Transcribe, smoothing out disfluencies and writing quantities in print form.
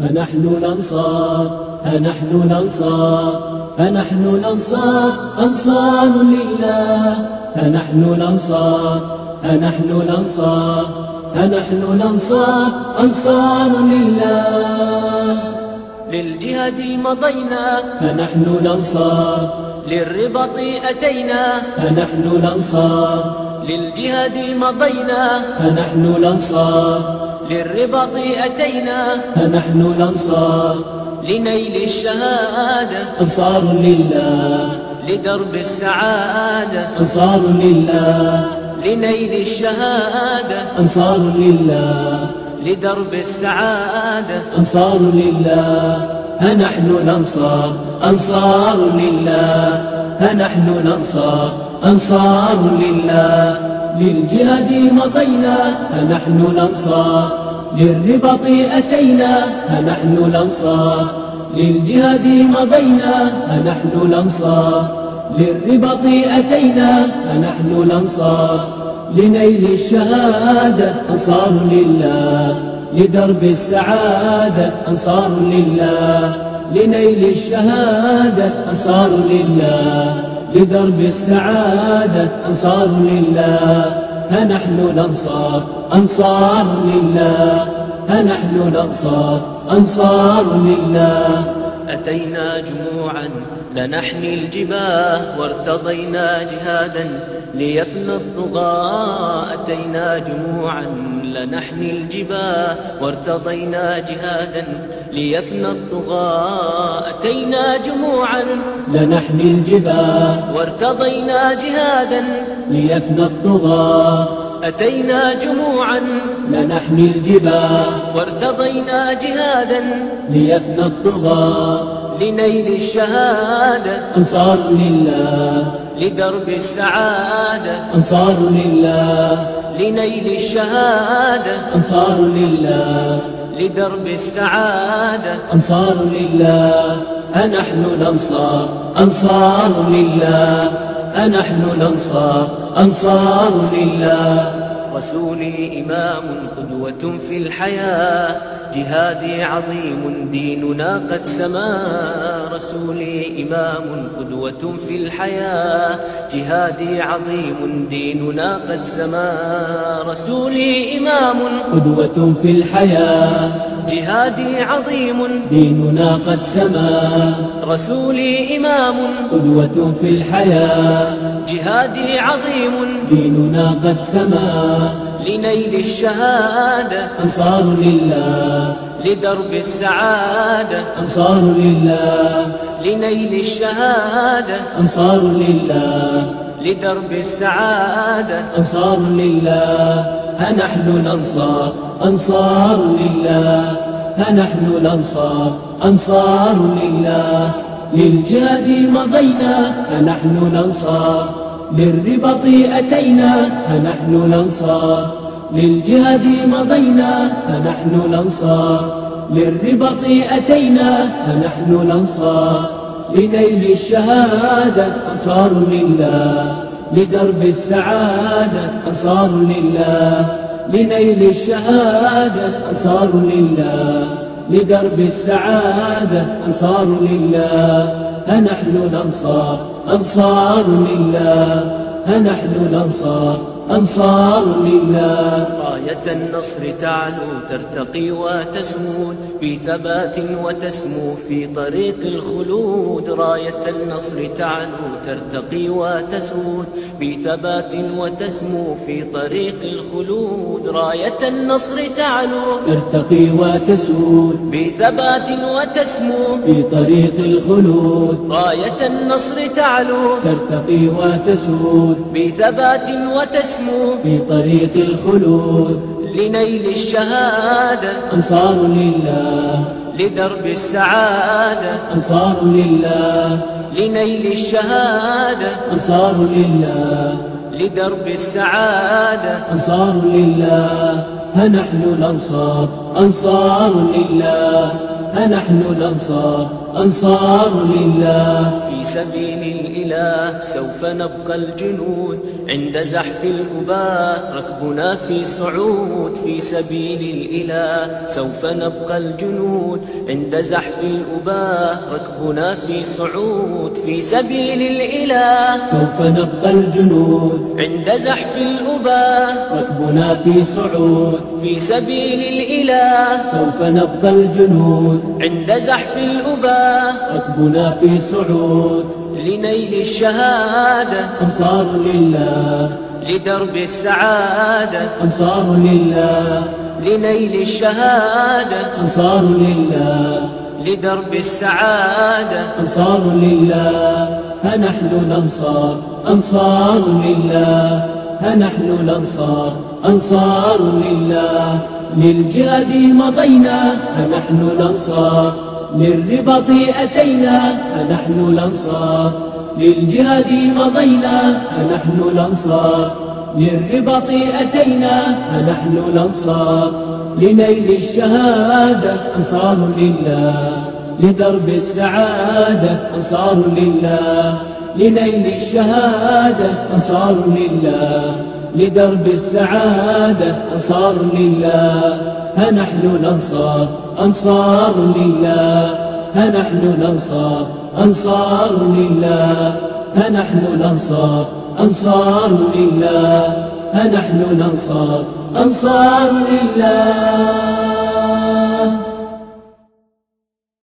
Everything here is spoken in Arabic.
فنحن الأنصار، فنحن الأنصار، فنحن الأنصار، أنصار لله. فنحن الأنصار، فنحن الأنصار، فنحن الأنصار، أنصار لله. للجهاد مضينا فنحن الأنصار، للرباط أتينا. فنحن الأنصار، للجهاد مضينا فنحن الأنصار، للرباط أتينا. فنحن الأنصار، لنيل الشهادة أنصار لله. لدرب السعادة أنصار لله. لنيل الشهادة أنصار لله. لدرب السعادة أنصار لله. فنحن الأنصار، أنصار لله. فنحن الأنصار، أنصار لله. للجهاد مضينا فنحن الأنصار، للرباط أتينا فنحن الأنصار. للجهاد مضينا فنحن الأنصار، للرباط أتينا فنحن الأنصار. لنيل الشهادة أنصار لله، لدرب السعادة أنصار لله. لنيل الشهادة أنصار لله، لدرب السعادة أنصار لله. فنحن الأنصار، أنصار لله. فنحن الأنصار، أنصار لله. أتينا جموعا لنحمي الجباه، وارتضينا جهادا ليفنى الطغاة. أتينا جموعا لنحمي الجباه، وارتضينا جهادا ليفنى الطغاة. أتينا جموعا لنحمي الجباه، وارتضينا جهادا ليفنى الطغاة. أتينا جموعا لنحمي الجباه، وارتضينا جهادا ليفنى الطغاة. لنيل الشهادة أنصار لله، لدرب السعادة أنصار لله. لنيل الشهادة أنصار لله، لدرب السعادة أنصار لله. فنحن الأنصار، أنصار لله. فنحن الأنصار، أنصار لله. رسولي إمام قدوة في الحياة، جهادي عظيم ديننا قد سما. رسولي إمام قدوة في الحياة، جهادي عظيم ديننا قد سما. رسولي إمام قدوة في الحياة، جهادي عظيم ديننا قد سما. رسولي إمام قدوة في الحياة، جهادي عظيم ديننا قد سما. لنيل الشهادة أنصار لله، لدرب السعادة أنصار لله. لنيل الشهادة أنصار لله، لدرب السعادة أنصار لله. فنحن الأنصار، أنصار لله. فنحن الأنصار، أنصار لله. للجهاد مضينا فنحن الأنصار، للرباط أتينا فنحن الأنصار. للجهاد مضينا فنحن الأنصار، للرباط أتينا فنحن الأنصار. لنيل الشهادة أنصار لله، لدرب السعادة أنصار لله. لنيل الشهادة أنصار لله، لدرب السعادة أنصار لله. فنحن الأنصار، أنصار لله. فنحن الأنصار، أنصار لله. راية النصر تعلو ترتقي وتسمو بثبات وتسمو في طريق الخلود. راية النصر تعلو ترتقي وتسود بثبات وتسمو في طريق الخلود. راية النصر تعلو ترتقي وتسود بثبات وتسمو في طريق الخلود. راية النصر تعلو ترتقي وتسود بثبات وتسمو في طريق الخلود. لنيل الشهادة أنصار لله، لدرب السعادة أنصار لله. لنيل الشهادة أنصار لله، لدرب السعادة أنصار لله. فنحن الأنصار، أنصار لله. فنحن الأنصار، أنصار لله. في سبيل الإله سوف نبقى الجنود، عند زحف الأباء ركبنا في صعود. في سبيل الإله سوف نبقى الجنود، عند زحف الأباء ركبنا في صعود. في سبيل الإله سوف نبقى الجنود، عند زحف الأباء ركبنا في صعود. في سبيل الإله سوف نبقى الجنود، عند زحف الأباء ركبنا في صعود. لنيل الشهادة أنصار لله، لدرب السعادة. أنصار لله، لنيل الشهادة أنصار لله، لدرب السعادة. أنصار لله. ها نحن الأنصار، أنصار لله. ها نحن الأنصار، أنصار لله. للجهاد مضينا، ها نحن الأنصار. للرباط أتينا، ها نحن الأنصار. للجهاد مضينا، ها نحن الأنصار. للرباط أتينا، ها نحن الأنصار. لنيل الشهادة أنصار لله، لدرب السعادة أنصار لله. لنيل الشهادة أنصار لله، لدرب السعادة أنصار لله. ها نحن الأنصار، أنصار لله. ها نحن الأنصار، أنصار لله. ها نحن الأنصار، أنصار لله. ها نحن الأنصار، أنصار لله.